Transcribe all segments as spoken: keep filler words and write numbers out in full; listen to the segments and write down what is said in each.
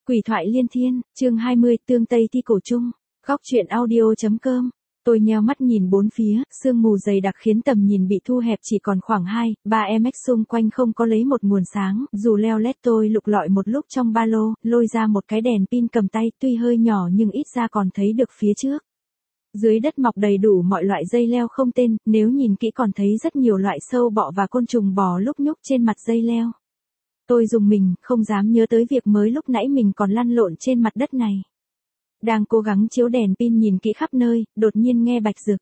Quỷ thoại liên thiên, chương hai mươi, tương Tây thi cổ chung, góc truyện audio.com. Tôi nheo mắt nhìn bốn phía, sương mù dày đặc khiến tầm nhìn bị thu hẹp chỉ còn khoảng hai, ba mét xung quanh không có lấy một nguồn sáng, dù leo lét tôi lục lọi một lúc trong ba lô, lôi ra một cái đèn pin cầm tay, tuy hơi nhỏ nhưng ít ra còn thấy được phía trước. Dưới đất mọc đầy đủ mọi loại dây leo không tên, nếu nhìn kỹ còn thấy rất nhiều loại sâu bọ và côn trùng bò lúc nhúc trên mặt dây leo. Tôi rùng mình, không dám nhớ tới việc mới lúc nãy mình còn lăn lộn trên mặt đất này. Đang cố gắng chiếu đèn pin nhìn kỹ khắp nơi, đột nhiên nghe Bạch Dực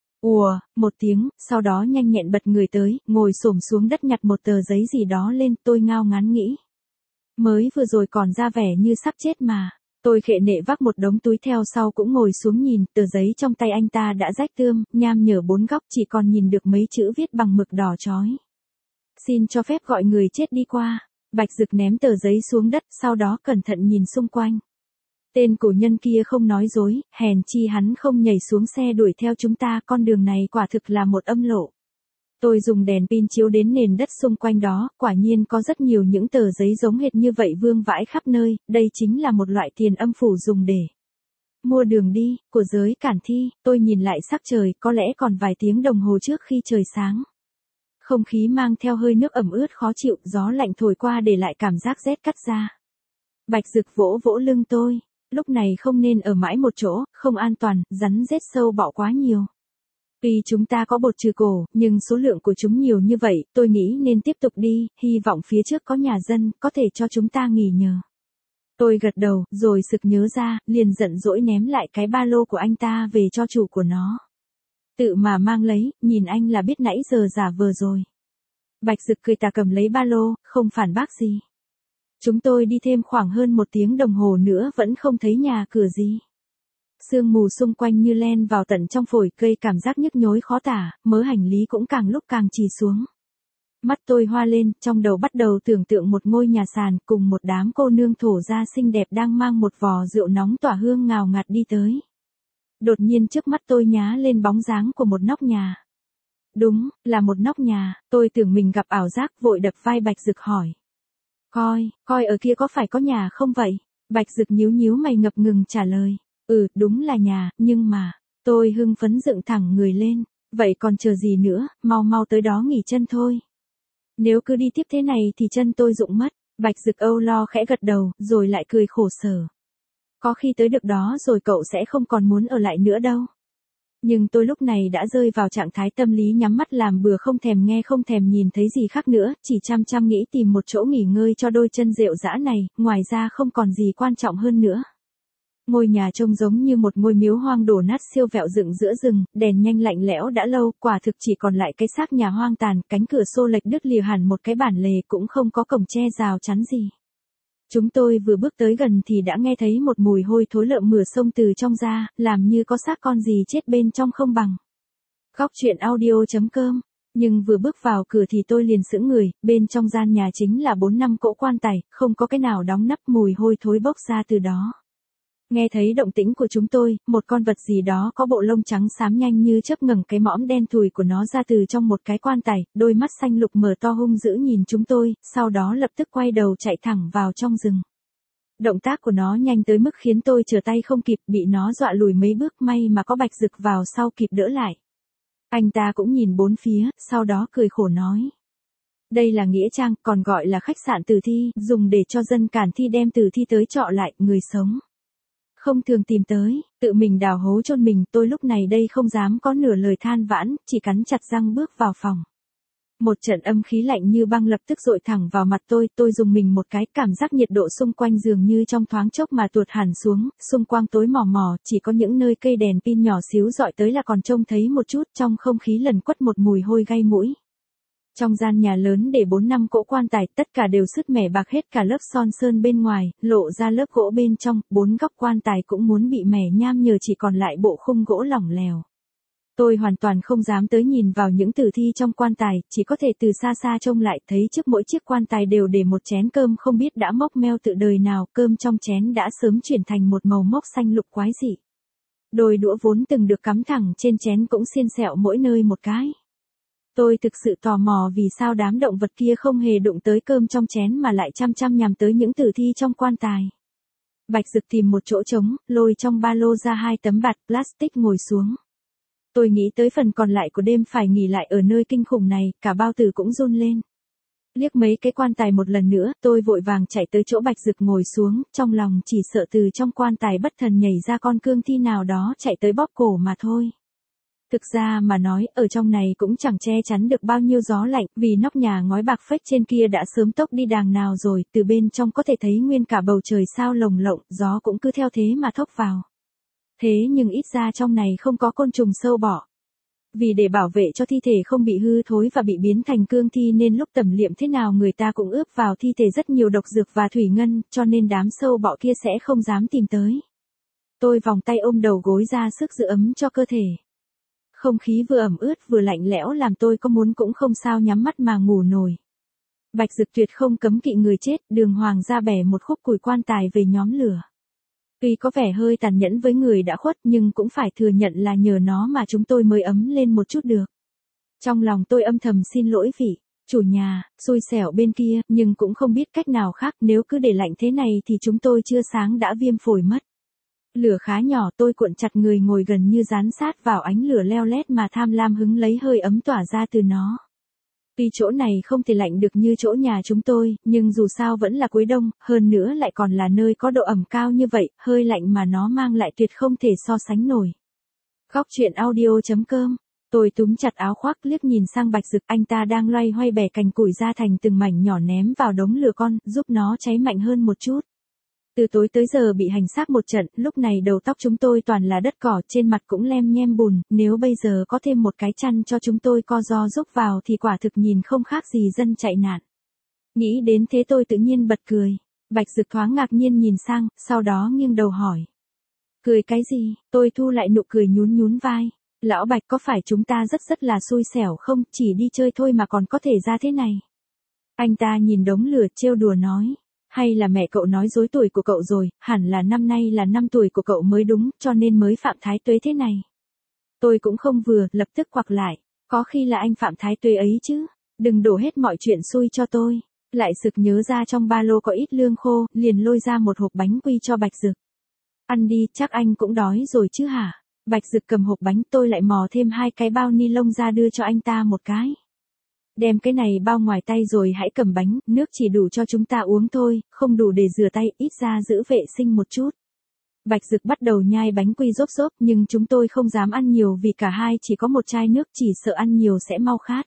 ùa một tiếng, sau đó nhanh nhẹn bật người tới, ngồi xổm xuống đất nhặt một tờ giấy gì đó lên. Tôi ngao ngán nghĩ, mới vừa rồi còn ra vẻ như sắp chết mà. Tôi khệ nệ vác một đống túi theo sau cũng ngồi xuống nhìn, tờ giấy trong tay anh ta đã rách tươm, nham nhở bốn góc, chỉ còn nhìn được mấy chữ viết bằng mực đỏ chói. Xin cho phép gọi người chết đi qua. Bạch Dực ném tờ giấy xuống đất, sau đó cẩn thận nhìn xung quanh. Tên cổ nhân kia không nói dối, hèn chi hắn không nhảy xuống xe đuổi theo chúng ta, con đường này quả thực là một âm lộ. Tôi dùng đèn pin chiếu đến nền đất xung quanh đó, quả nhiên có rất nhiều những tờ giấy giống hệt như vậy vương vãi khắp nơi, đây chính là một loại tiền âm phủ dùng để mua đường đi, của giới cản thi. Tôi nhìn lại sắc trời, có lẽ còn vài tiếng đồng hồ trước khi trời sáng. Không khí mang theo hơi nước ẩm ướt khó chịu, gió lạnh thổi qua để lại cảm giác rét cắt da. Bạch Dực vỗ vỗ lưng tôi, lúc này không nên ở mãi một chỗ, không an toàn, rắn rết sâu bọ quá nhiều. Tuy chúng ta có bột trừ cổ, nhưng số lượng của chúng nhiều như vậy, tôi nghĩ nên tiếp tục đi, hy vọng phía trước có nhà dân, có thể cho chúng ta nghỉ nhờ. Tôi gật đầu, rồi sực nhớ ra, liền giận dỗi ném lại cái ba lô của anh ta về cho chủ của nó. Tự mà mang lấy, nhìn anh là biết nãy giờ giả vờ rồi. Bạch Dực cười tà cầm lấy ba lô, không phản bác gì. Chúng tôi đi thêm khoảng hơn một tiếng đồng hồ nữa vẫn không thấy nhà cửa gì. Sương mù xung quanh như len vào tận trong phổi, gây cảm giác nhức nhối khó tả, mớ hành lý cũng càng lúc càng trì xuống. Mắt tôi hoa lên, trong đầu bắt đầu tưởng tượng một ngôi nhà sàn cùng một đám cô nương thổ da xinh đẹp đang mang một vò rượu nóng tỏa hương ngào ngạt đi tới. Đột nhiên trước mắt tôi nhá lên bóng dáng của một nóc nhà. Đúng, là một nóc nhà. Tôi tưởng mình gặp ảo giác, vội đập vai Bạch Dực hỏi. Coi, coi ở kia có phải có nhà không vậy? Bạch Dực nhíu nhíu mày ngập ngừng trả lời. Ừ, đúng là nhà, nhưng mà... Tôi hưng phấn dựng thẳng người lên. Vậy còn chờ gì nữa, mau mau tới đó nghỉ chân thôi. Nếu cứ đi tiếp thế này thì chân tôi rụng mất. Bạch Dực âu lo khẽ gật đầu, rồi lại cười khổ sở. Có khi tới được đó rồi cậu sẽ không còn muốn ở lại nữa đâu. Nhưng tôi lúc này đã rơi vào trạng thái tâm lý nhắm mắt làm bừa, không thèm nghe không thèm nhìn thấy gì khác nữa, chỉ chăm chăm nghĩ tìm một chỗ nghỉ ngơi cho đôi chân rệu rã này, ngoài ra không còn gì quan trọng hơn nữa. Ngôi nhà trông giống như một ngôi miếu hoang đổ nát siêu vẹo dựng giữa rừng, đèn nhanh lạnh lẽo đã lâu, quả thực chỉ còn lại cái xác nhà hoang tàn, cánh cửa xô lệch đứt lìa hẳn một cái bản lề, cũng không có cổng tre rào chắn gì. Chúng tôi vừa bước tới gần thì đã nghe thấy một mùi hôi thối lợm mửa xông từ trong ra, làm như có xác con gì chết bên trong không bằng. Góc truyện audio.com. Nhưng vừa bước vào cửa thì tôi liền sững người, bên trong gian nhà chính là bốn năm cỗ quan tài, không có cái nào đóng nắp, mùi hôi thối bốc ra từ đó. Nghe thấy động tĩnh của chúng tôi, một con vật gì đó có bộ lông trắng xám nhanh như chớp ngẩng cái mõm đen thùi của nó ra từ trong một cái quan tài, đôi mắt xanh lục mở to hung dữ nhìn chúng tôi, sau đó lập tức quay đầu chạy thẳng vào trong rừng. Động tác của nó nhanh tới mức khiến tôi trở tay không kịp, bị nó dọa lùi mấy bước, may mà có Bạch Dực vào sau kịp đỡ lại. Anh ta cũng nhìn bốn phía, sau đó cười khổ nói. Đây là nghĩa trang, còn gọi là khách sạn tử thi, dùng để cho dân cản thi đem tử thi tới trọ lại, người sống không thường tìm tới, tự mình đào hố chôn mình. Tôi lúc này đây không dám có nửa lời than vãn, chỉ cắn chặt răng bước vào phòng. Một trận âm khí lạnh như băng lập tức dội thẳng vào mặt tôi, tôi rùng mình một cái, cảm giác nhiệt độ xung quanh dường như trong thoáng chốc mà tuột hẳn xuống, xung quanh tối mò mò, chỉ có những nơi cây đèn pin nhỏ xíu dọi tới là còn trông thấy một chút, trong không khí lẩn quất một mùi hôi gai mũi. Trong gian nhà lớn để bốn năm cỗ quan tài, tất cả đều sứt mẻ bạc hết cả lớp son sơn bên ngoài, lộ ra lớp gỗ bên trong, bốn góc quan tài cũng muốn bị mẻ nham nhở, chỉ còn lại bộ khung gỗ lỏng lẻo. Tôi hoàn toàn không dám tới nhìn vào những tử thi trong quan tài, chỉ có thể từ xa xa trông lại, thấy trước mỗi chiếc quan tài đều để một chén cơm không biết đã mốc meo từ đời nào, cơm trong chén đã sớm chuyển thành một màu mốc xanh lục quái dị. Đôi đũa vốn từng được cắm thẳng trên chén cũng xiên xẹo mỗi nơi một cái. Tôi thực sự tò mò vì sao đám động vật kia không hề đụng tới cơm trong chén mà lại chăm chăm nhằm tới những tử thi trong quan tài. Bạch Dực tìm một chỗ trống, lôi trong ba lô ra hai tấm bạt plastic ngồi xuống. Tôi nghĩ tới phần còn lại của đêm phải nghỉ lại ở nơi kinh khủng này, cả bao tử cũng run lên. Liếc mấy cái quan tài một lần nữa, tôi vội vàng chạy tới chỗ Bạch Dực ngồi xuống, trong lòng chỉ sợ từ trong quan tài bất thần nhảy ra con cương thi nào đó chạy tới bóp cổ mà thôi. Thực ra mà nói, ở trong này cũng chẳng che chắn được bao nhiêu gió lạnh, vì nóc nhà ngói bạc phếch trên kia đã sớm tốc đi đàng nào rồi, từ bên trong có thể thấy nguyên cả bầu trời sao lồng lộng, gió cũng cứ theo thế mà thốc vào. Thế nhưng ít ra trong này không có côn trùng sâu bọ. Vì để bảo vệ cho thi thể không bị hư thối và bị biến thành cương thi nên lúc tẩm liệm thế nào người ta cũng ướp vào thi thể rất nhiều độc dược và thủy ngân, cho nên đám sâu bọ kia sẽ không dám tìm tới. Tôi vòng tay ôm đầu gối ra sức giữ ấm cho cơ thể. Không khí vừa ẩm ướt vừa lạnh lẽo làm tôi có muốn cũng không sao nhắm mắt mà ngủ nổi. Bạch Dực tuyệt không cấm kỵ người chết, đường hoàng ra bẻ một khúc củi quan tài về nhóm lửa. Tuy có vẻ hơi tàn nhẫn với người đã khuất nhưng cũng phải thừa nhận là nhờ nó mà chúng tôi mới ấm lên một chút được. Trong lòng tôi âm thầm xin lỗi vị chủ nhà, xui xẻo bên kia, nhưng cũng không biết cách nào khác, nếu cứ để lạnh thế này thì chúng tôi chưa sáng đã viêm phổi mất. Lửa khá nhỏ, tôi cuộn chặt người ngồi gần như dán sát vào ánh lửa leo lét mà tham lam hứng lấy hơi ấm tỏa ra từ nó. Tuy chỗ này không thể lạnh được như chỗ nhà chúng tôi, nhưng dù sao vẫn là cuối đông, hơn nữa lại còn là nơi có độ ẩm cao như vậy, hơi lạnh mà nó mang lại tuyệt không thể so sánh nổi. Góc truyện audio chấm com. Tôi túm chặt áo khoác liếc nhìn sang Bạch Dực, anh ta đang loay hoay bẻ cành củi ra thành từng mảnh nhỏ ném vào đống lửa con, giúp nó cháy mạnh hơn một chút. Từ tối tới giờ bị hành xác một trận, lúc này đầu tóc chúng tôi toàn là đất cỏ, trên mặt cũng lem nhem bùn, nếu bây giờ có thêm một cái chăn cho chúng tôi co ro rúc vào thì quả thực nhìn không khác gì dân chạy nạn. Nghĩ đến thế tôi tự nhiên bật cười. Bạch Dực thoáng ngạc nhiên nhìn sang, sau đó nghiêng đầu hỏi. Cười cái gì? Tôi thu lại nụ cười nhún nhún vai. Lão Bạch, có phải chúng ta rất rất là xui xẻo không, chỉ đi chơi thôi mà còn có thể ra thế này? Anh ta nhìn đống lửa trêu đùa nói. Hay là mẹ cậu nói dối tuổi của cậu rồi, hẳn là năm nay là năm tuổi của cậu mới đúng, cho nên mới phạm thái tuế thế này. Tôi cũng không vừa, lập tức quặc lại. Có khi là anh phạm thái tuế ấy chứ. Đừng đổ hết mọi chuyện xui cho tôi. Lại sực nhớ ra trong ba lô có ít lương khô, liền lôi ra một hộp bánh quy cho Bạch Dực. Ăn đi, chắc anh cũng đói rồi chứ hả? Bạch Dực cầm hộp bánh, tôi lại mò thêm hai cái bao ni lông ra đưa cho anh ta một cái. Đem cái này bao ngoài tay rồi hãy cầm bánh, nước chỉ đủ cho chúng ta uống thôi, không đủ để rửa tay, ít ra giữ vệ sinh một chút. Bạch Dực bắt đầu nhai bánh quy rốp rốp nhưng chúng tôi không dám ăn nhiều vì cả hai chỉ có một chai nước, chỉ sợ ăn nhiều sẽ mau khát.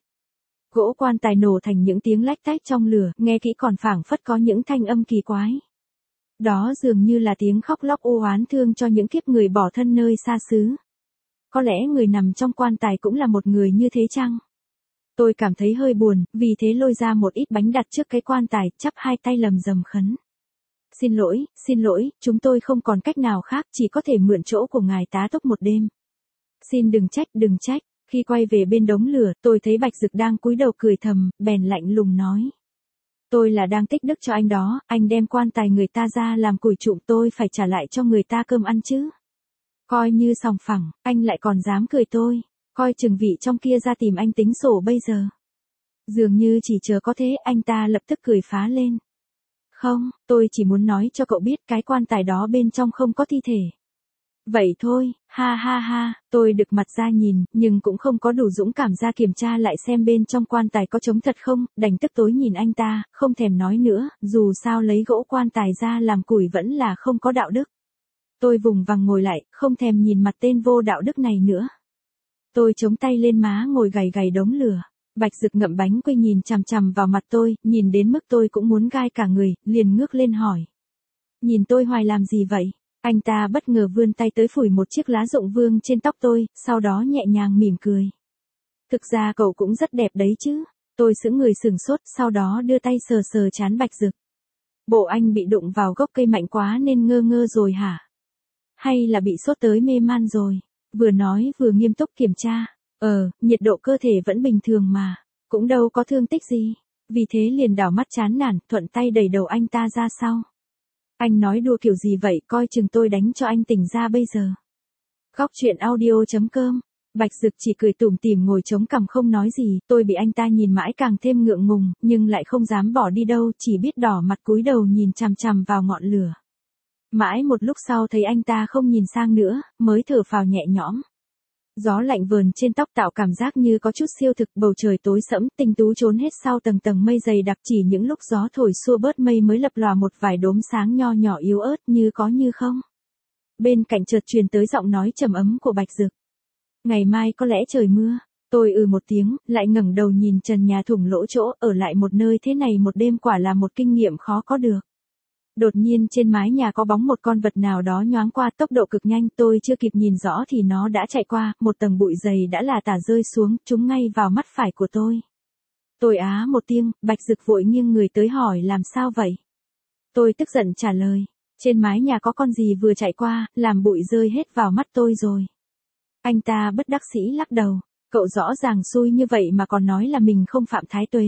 Gỗ quan tài nổ thành những tiếng lách tách trong lửa, nghe kỹ còn phảng phất có những thanh âm kỳ quái. Đó dường như là tiếng khóc lóc ô oán thương cho những kiếp người bỏ thân nơi xa xứ. Có lẽ người nằm trong quan tài cũng là một người như thế chăng? Tôi cảm thấy hơi buồn, vì thế lôi ra một ít bánh đặt trước cái quan tài, chắp hai tay lầm rầm khấn. Xin lỗi, xin lỗi, chúng tôi không còn cách nào khác, chỉ có thể mượn chỗ của ngài tá túc một đêm. Xin đừng trách, đừng trách. Khi quay về bên đống lửa, tôi thấy Bạch Dực đang cúi đầu cười thầm, bèn lạnh lùng nói. Tôi là đang tích đức cho anh đó, anh đem quan tài người ta ra làm củi trụm, tôi phải trả lại cho người ta cơm ăn chứ. Coi như sòng phẳng, anh lại còn dám cười tôi. Coi chừng vị trong kia ra tìm anh tính sổ bây giờ. Dường như chỉ chờ có thế, anh ta lập tức cười phá lên. Không, tôi chỉ muốn nói cho cậu biết cái quan tài đó bên trong không có thi thể. Vậy thôi, ha ha ha, tôi được mặt ra nhìn, nhưng cũng không có đủ dũng cảm ra kiểm tra lại xem bên trong quan tài có trống thật không, đành tức tối nhìn anh ta, không thèm nói nữa, dù sao lấy gỗ quan tài ra làm củi vẫn là không có đạo đức. Tôi vùng vằng ngồi lại, không thèm nhìn mặt tên vô đạo đức này nữa. Tôi chống tay lên má ngồi gầy gầy đống lửa. Bạch Dực ngậm bánh quy nhìn chằm chằm vào mặt tôi, nhìn đến mức tôi cũng muốn gai cả người, liền ngước lên hỏi. Nhìn tôi hoài làm gì vậy? Anh ta bất ngờ vươn tay tới phủi một chiếc lá rụng vương trên tóc tôi, sau đó nhẹ nhàng mỉm cười. Thực ra cậu cũng rất đẹp đấy chứ. Tôi sững người sửng sốt, sau đó đưa tay sờ sờ trán Bạch Dực. Bộ anh bị đụng vào gốc cây mạnh quá nên ngơ ngơ rồi hả? Hay là bị sốt tới mê man rồi? Vừa nói vừa nghiêm túc kiểm tra. Ờ, nhiệt độ cơ thể vẫn bình thường mà. Cũng đâu có thương tích gì. Vì thế liền đảo mắt chán nản, thuận tay đẩy đầu anh ta ra sau. Anh nói đùa kiểu gì vậy, coi chừng tôi đánh cho anh tỉnh ra bây giờ. Góc truyện audio chấm com. Bạch Dực chỉ cười tủm tỉm ngồi chống cằm không nói gì, tôi bị anh ta nhìn mãi càng thêm ngượng ngùng, nhưng lại không dám bỏ đi đâu, chỉ biết đỏ mặt cúi đầu nhìn chằm chằm vào ngọn lửa. Mãi một lúc sau thấy anh ta không nhìn sang nữa, mới thở phào nhẹ nhõm. Gió lạnh vờn trên tóc tạo cảm giác như có chút siêu thực, bầu trời tối sẫm, tinh tú trốn hết sau tầng tầng mây dày đặc, chỉ những lúc gió thổi xua bớt mây mới lập lòa một vài đốm sáng nho nhỏ yếu ớt như có như không. Bên cạnh chợt truyền tới giọng nói trầm ấm của Bạch Dực. Ngày mai có lẽ trời mưa. Tôi ừ một tiếng, lại ngẩng đầu nhìn trần nhà thủng lỗ chỗ, ở lại một nơi thế này một đêm quả là một kinh nghiệm khó có được. Đột nhiên trên mái nhà có bóng một con vật nào đó nhoáng qua, tốc độ cực nhanh, tôi chưa kịp nhìn rõ thì nó đã chạy qua, một tầng bụi dày đã là tả rơi xuống, trúng ngay vào mắt phải của tôi. Tôi á một tiếng, Bạch Dực vội nghiêng người tới hỏi làm sao vậy? Tôi tức giận trả lời, trên mái nhà có con gì vừa chạy qua, làm bụi rơi hết vào mắt tôi rồi. Anh ta bất đắc sĩ lắc đầu, cậu rõ ràng xui như vậy mà còn nói là mình không phạm thái tuế.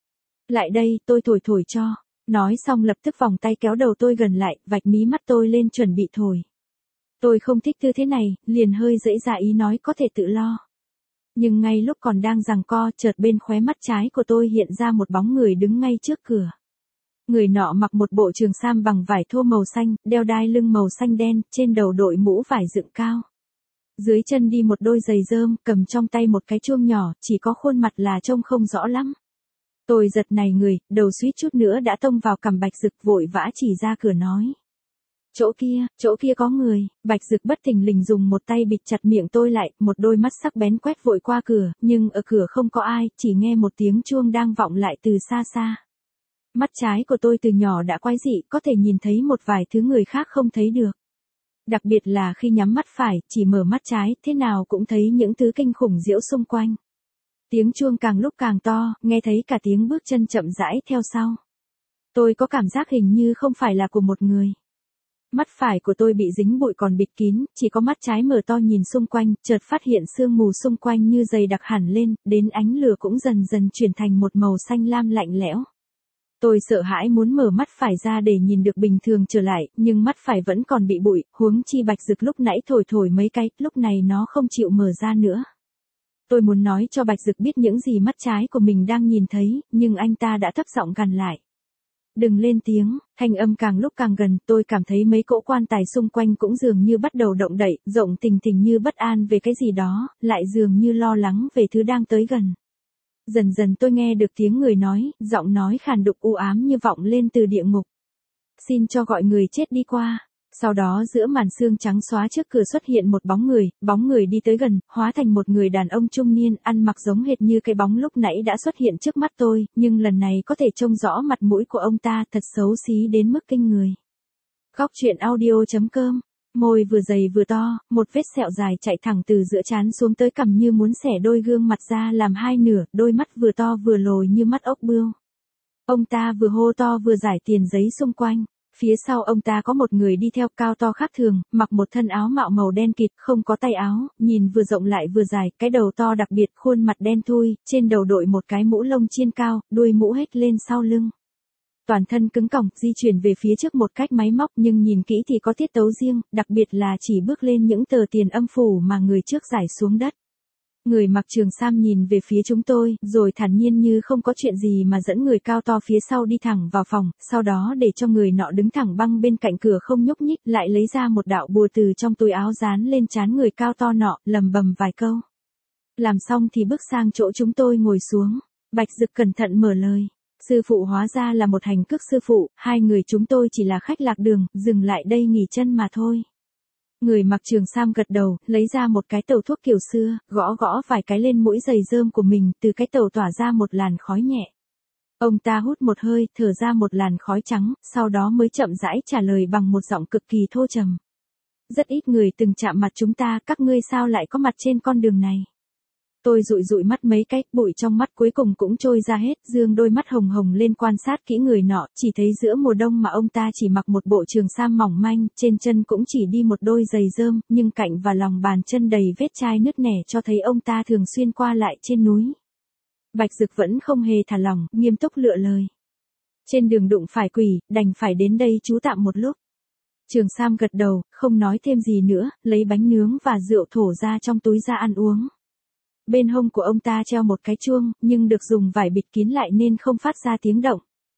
Lại đây, tôi thổi thổi cho. Nói xong lập tức vòng tay kéo đầu tôi gần lại, vạch mí mắt tôi lên chuẩn bị thổi. Tôi không thích tư thế này, liền hơi dễ dạ ý nói có thể tự lo. Nhưng ngay lúc còn đang giằng co, chợt bên khóe mắt trái của tôi hiện ra một bóng người đứng ngay trước cửa. Người nọ mặc một bộ trường sam bằng vải thô màu xanh, đeo đai lưng màu xanh đen, trên đầu đội mũ vải dựng cao. Dưới chân đi một đôi giày rơm, cầm trong tay một cái chuông nhỏ, chỉ có khuôn mặt là trông không rõ lắm. Tôi giật nảy người, đầu suýt chút nữa đã tông vào cằm Bạch Dực, vội vã chỉ ra cửa nói. Chỗ kia, chỗ kia có người. Bạch Dực bất thình lình dùng một tay bịt chặt miệng tôi lại, một đôi mắt sắc bén quét vội qua cửa, nhưng ở cửa không có ai, chỉ nghe một tiếng chuông đang vọng lại từ xa xa. Mắt trái của tôi từ nhỏ đã quái dị, có thể nhìn thấy một vài thứ người khác không thấy được. Đặc biệt là khi nhắm mắt phải, chỉ mở mắt trái, thế nào cũng thấy những thứ kinh khủng diễu xung quanh. Tiếng chuông càng lúc càng to, nghe thấy cả tiếng bước chân chậm rãi theo sau. Tôi có cảm giác hình như không phải là của một người. Mắt phải của tôi bị dính bụi còn bịt kín, chỉ có mắt trái mở to nhìn xung quanh, chợt phát hiện sương mù xung quanh như dày đặc hẳn lên, đến ánh lửa cũng dần dần chuyển thành một màu xanh lam lạnh lẽo. Tôi sợ hãi muốn mở mắt phải ra để nhìn được bình thường trở lại, nhưng mắt phải vẫn còn bị bụi, huống chi Bạch Dực lúc nãy thổi thổi mấy cái, lúc này nó không chịu mở ra nữa. Tôi muốn nói cho Bạch Dực biết những gì mắt trái của mình đang nhìn thấy, nhưng anh ta đã thấp giọng gằn lại. Đừng lên tiếng, thanh âm càng lúc càng gần, tôi cảm thấy mấy cỗ quan tài xung quanh cũng dường như bắt đầu động đậy, rộng thình thình như bất an về cái gì đó, lại dường như lo lắng về thứ đang tới gần. Dần dần tôi nghe được tiếng người nói, giọng nói khàn đục u ám như vọng lên từ địa ngục. Xin cho gọi người chết đi qua. Sau đó giữa màn sương trắng xóa trước cửa xuất hiện một bóng người, bóng người đi tới gần, hóa thành một người đàn ông trung niên, ăn mặc giống hệt như cái bóng lúc nãy đã xuất hiện trước mắt tôi, nhưng lần này có thể trông rõ mặt mũi của ông ta, thật xấu xí đến mức kinh người. Góc truyện audio chấm com, môi vừa dày vừa to, một vết sẹo dài chạy thẳng từ giữa trán xuống tới cằm như muốn xẻ đôi gương mặt ra làm hai nửa, đôi mắt vừa to vừa lồi như mắt ốc bươu. Ông ta vừa hô to vừa giải tiền giấy xung quanh. Phía sau ông ta có một người đi theo, cao to khác thường, mặc một thân áo mạo màu đen kịt, không có tay áo, nhìn vừa rộng lại vừa dài, cái đầu to đặc biệt, khuôn mặt đen thui, trên đầu đội một cái mũ lông chiên cao, đuôi mũ hết lên sau lưng. Toàn thân cứng còng, di chuyển về phía trước một cách máy móc, nhưng nhìn kỹ thì có tiết tấu riêng, đặc biệt là chỉ bước lên những tờ tiền âm phủ mà người trước giải xuống đất. Người mặc trường sam nhìn về phía chúng tôi, rồi thản nhiên như không có chuyện gì mà dẫn người cao to phía sau đi thẳng vào phòng, sau đó để cho người nọ đứng thẳng băng bên cạnh cửa không nhúc nhích, lại lấy ra một đạo bùa từ trong túi áo dán lên trán người cao to nọ, lầm bầm vài câu. Làm xong thì bước sang chỗ chúng tôi ngồi xuống. Bạch Dực cẩn thận mở lời. Sư phụ hóa ra là một hành cước sư phụ, hai người chúng tôi chỉ là khách lạc đường, dừng lại đây nghỉ chân mà thôi. Người mặc trường sam gật đầu, lấy ra một cái tàu thuốc kiểu xưa, gõ gõ vài cái lên mũi giày rơm của mình, từ cái tàu tỏa ra một làn khói nhẹ. Ông ta hút một hơi, thở ra một làn khói trắng, sau đó mới chậm rãi trả lời bằng một giọng cực kỳ thô trầm. Rất ít người từng chạm mặt chúng ta, các ngươi sao lại có mặt trên con đường này? Tôi dụi dụi mắt mấy cái, bụi trong mắt cuối cùng cũng trôi ra hết, dương đôi mắt hồng hồng lên quan sát kỹ người nọ, chỉ thấy giữa mùa đông mà ông ta chỉ mặc một bộ trường sam mỏng manh, trên chân cũng chỉ đi một đôi giày rơm, nhưng cạnh và lòng bàn chân đầy vết chai nứt nẻ cho thấy ông ta thường xuyên qua lại trên núi. Bạch Dực vẫn không hề thả lỏng, nghiêm túc lựa lời. Trên đường đụng phải quỷ, đành phải đến đây trú tạm một lúc. Trường sam gật đầu, không nói thêm gì nữa, lấy bánh nướng và rượu thổ ra trong túi ra ăn uống. Bên hông của ông ta treo một cái chuông, nhưng được dùng vải bịt kín lại nên không phát ra tiếng động.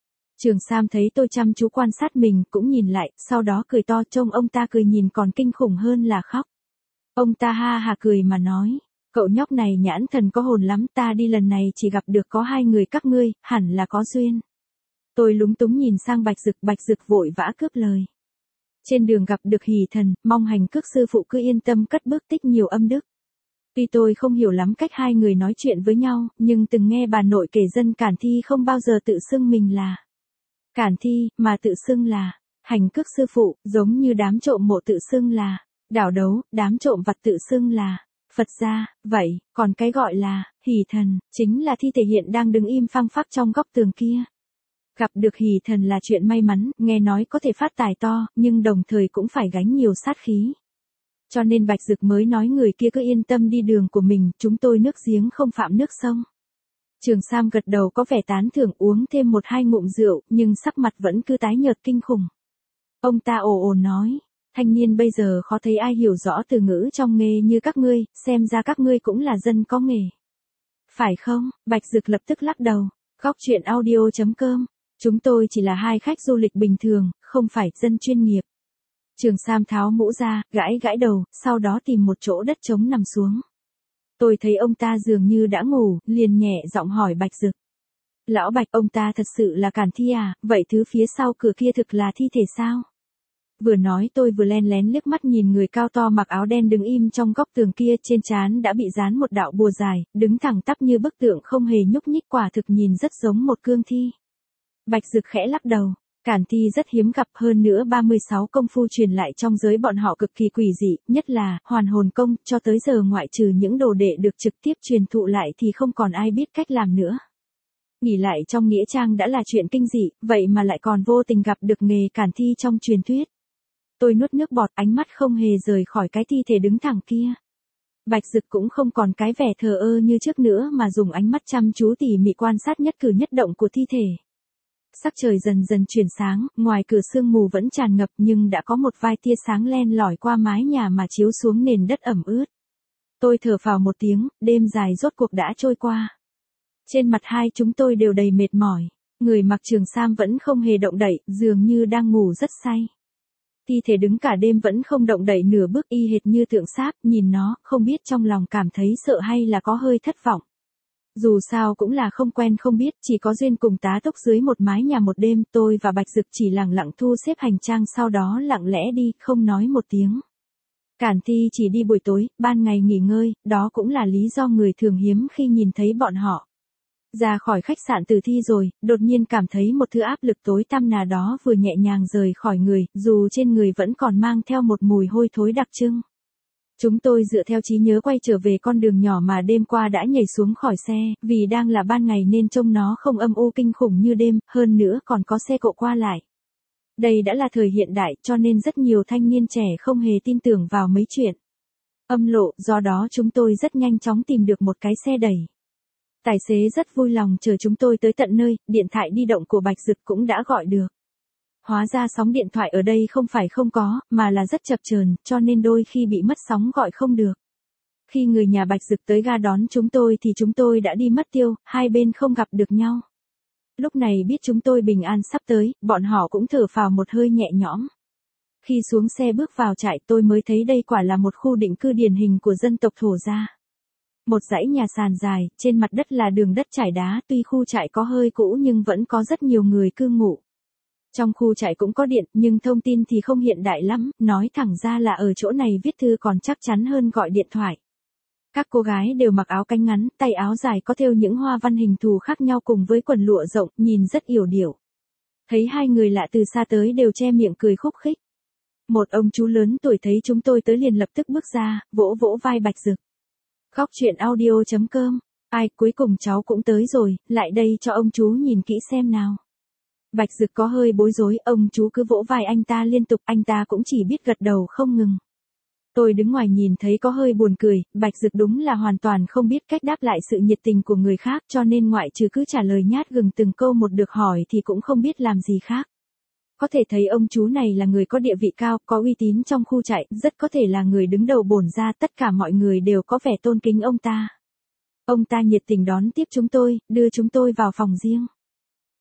Trường Sam thấy tôi chăm chú quan sát mình, cũng nhìn lại, sau đó cười to, trông ông ta cười nhìn còn kinh khủng hơn là khóc. Ông ta ha hà cười mà nói, cậu nhóc này nhãn thần có hồn lắm, ta đi lần này chỉ gặp được có hai người các ngươi, hẳn là có duyên. Tôi lúng túng nhìn sang Bạch Dực, Bạch Dực vội vã cướp lời. Trên đường gặp được Hỷ Thần, mong Hành Cước sư phụ cứ yên tâm cất bước tích nhiều âm đức. Tuy tôi không hiểu lắm cách hai người nói chuyện với nhau, nhưng từng nghe bà nội kể dân Cản Thi không bao giờ tự xưng mình là Cản Thi, mà tự xưng là Hành Cước sư phụ, giống như đám trộm mộ tự xưng là Đảo Đấu, đám trộm vặt tự xưng là Phật gia, vậy, còn cái gọi là Hỷ Thần, chính là thi thể hiện đang đứng im phăng phắc trong góc tường kia. Gặp được Hỷ Thần là chuyện may mắn, nghe nói có thể phát tài to, nhưng đồng thời cũng phải gánh nhiều sát khí. Cho nên Bạch Dực mới nói người kia cứ yên tâm đi đường của mình, chúng tôi nước giếng không phạm nước sông. Trường Sam gật đầu có vẻ tán thưởng, uống thêm một hai ngụm rượu, nhưng sắc mặt vẫn cứ tái nhợt kinh khủng. Ông ta ồ ồ nói, thanh niên bây giờ khó thấy ai hiểu rõ từ ngữ trong nghề như các ngươi, xem ra các ngươi cũng là dân có nghề. Phải không? Bạch Dực lập tức lắc đầu, góc chuyện audio chấm com. Chúng tôi chỉ là hai khách du lịch bình thường, không phải dân chuyên nghiệp. Trường Sam tháo mũ ra, gãi gãi đầu, sau đó tìm một chỗ đất trống nằm xuống. Tôi thấy ông ta dường như đã ngủ, liền nhẹ giọng hỏi Bạch Dực. Lão Bạch, ông ta thật sự là Cản Thi à, vậy thứ phía sau cửa kia thực là thi thể sao? Vừa nói tôi vừa len lén liếc mắt nhìn người cao to mặc áo đen đứng im trong góc tường kia, trên trán đã bị dán một đạo bùa dài, đứng thẳng tắp như bức tượng không hề nhúc nhích, quả thực nhìn rất giống một cương thi. Bạch Dực khẽ lắc đầu, Cản Thi rất hiếm gặp, hơn nữa ba mươi sáu công phu truyền lại trong giới bọn họ cực kỳ quỷ dị, nhất là Hoàn Hồn công, cho tới giờ ngoại trừ những đồ đệ được trực tiếp truyền thụ lại thì không còn ai biết cách làm nữa. Nghĩ lại trong nghĩa trang đã là chuyện kinh dị, vậy mà lại còn vô tình gặp được nghề Cản Thi trong truyền thuyết. Tôi nuốt nước bọt, ánh mắt không hề rời khỏi cái thi thể đứng thẳng kia. Bạch Dực cũng không còn cái vẻ thờ ơ như trước nữa mà dùng ánh mắt chăm chú tỉ mỉ quan sát nhất cử nhất động của thi thể. Sắc trời dần dần chuyển sáng, ngoài cửa sương mù vẫn tràn ngập nhưng đã có một vài tia sáng len lỏi qua mái nhà mà chiếu xuống nền đất ẩm ướt. Tôi thở phào một tiếng, đêm dài rốt cuộc đã trôi qua. Trên mặt hai chúng tôi đều đầy mệt mỏi, người mặc trường sam vẫn không hề động đậy, dường như đang ngủ rất say. Thi thể đứng cả đêm vẫn không động đậy nửa bước, y hệt như tượng sáp, nhìn nó, không biết trong lòng cảm thấy sợ hay là có hơi thất vọng. Dù sao cũng là không quen không biết, chỉ có duyên cùng tá túc dưới một mái nhà một đêm, tôi và Bạch Dực chỉ lặng lặng thu xếp hành trang, sau đó lặng lẽ đi, không nói một tiếng. Cản Thi chỉ đi buổi tối, ban ngày nghỉ ngơi, đó cũng là lý do người thường hiếm khi nhìn thấy bọn họ. Ra khỏi khách sạn Tử Thi rồi, đột nhiên cảm thấy một thứ áp lực tối tăm nào đó vừa nhẹ nhàng rời khỏi người, dù trên người vẫn còn mang theo một mùi hôi thối đặc trưng. Chúng tôi dựa theo trí nhớ quay trở về con đường nhỏ mà đêm qua đã nhảy xuống khỏi xe, vì đang là ban ngày nên trông nó không âm u kinh khủng như đêm, hơn nữa còn có xe cộ qua lại. Đây đã là thời hiện đại, cho nên rất nhiều thanh niên trẻ không hề tin tưởng vào mấy chuyện âm lộ, do đó chúng tôi rất nhanh chóng tìm được một cái xe đẩy. Tài xế rất vui lòng chờ chúng tôi tới tận nơi, điện thoại di động của Bạch Dực cũng đã gọi được. Hóa ra sóng điện thoại ở đây không phải không có, mà là rất chập chờn, cho nên đôi khi bị mất sóng gọi không được. Khi người nhà Bạch Dực tới ga đón chúng tôi thì chúng tôi đã đi mất tiêu, hai bên không gặp được nhau. Lúc này biết chúng tôi bình an sắp tới, bọn họ cũng thở phào một hơi nhẹ nhõm. Khi xuống xe bước vào trại tôi mới thấy đây quả là một khu định cư điển hình của dân tộc Thổ gia. Một dãy nhà sàn dài, trên mặt đất là đường đất trải đá, tuy khu trại có hơi cũ nhưng vẫn có rất nhiều người cư ngụ. Trong khu trại cũng có điện, nhưng thông tin thì không hiện đại lắm, nói thẳng ra là ở chỗ này viết thư còn chắc chắn hơn gọi điện thoại. Các cô gái đều mặc áo cánh ngắn, tay áo dài có thêu những hoa văn hình thù khác nhau cùng với quần lụa rộng, nhìn rất yểu điệu. Thấy hai người lạ từ xa tới đều che miệng cười khúc khích. Một ông chú lớn tuổi thấy chúng tôi tới liền lập tức bước ra, vỗ vỗ vai Bạch Dực. Góc chuyện audio chấm com, ai, cuối cùng cháu cũng tới rồi, lại đây cho ông chú nhìn kỹ xem nào. Bạch Dực có hơi bối rối, ông chú cứ vỗ vai anh ta liên tục, anh ta cũng chỉ biết gật đầu không ngừng. Tôi đứng ngoài nhìn thấy có hơi buồn cười, Bạch Dực đúng là hoàn toàn không biết cách đáp lại sự nhiệt tình của người khác, cho nên ngoại trừ cứ trả lời nhát gừng từng câu một được hỏi thì cũng không biết làm gì khác. Có thể thấy ông chú này là người có địa vị cao, có uy tín trong khu trại, rất có thể là người đứng đầu bổn gia, tất cả mọi người đều có vẻ tôn kính ông ta. Ông ta nhiệt tình đón tiếp chúng tôi, đưa chúng tôi vào phòng riêng.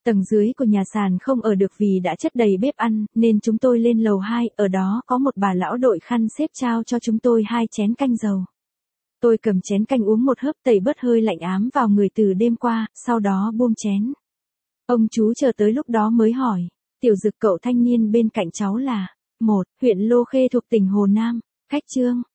Tầng dưới của nhà sàn không ở được vì đã chất đầy bếp ăn, nên chúng tôi lên lầu hai, ở đó có một bà lão đội khăn xếp trao cho chúng tôi hai chén canh dầu. Tôi cầm chén canh uống một hớp tẩy bớt hơi lạnh ám vào người từ đêm qua, sau đó buông chén. Ông chú chờ tới lúc đó mới hỏi, Tiểu Dực cậu thanh niên bên cạnh cháu là, một, huyện Lô Khê thuộc tỉnh Hồ Nam, khách Trương.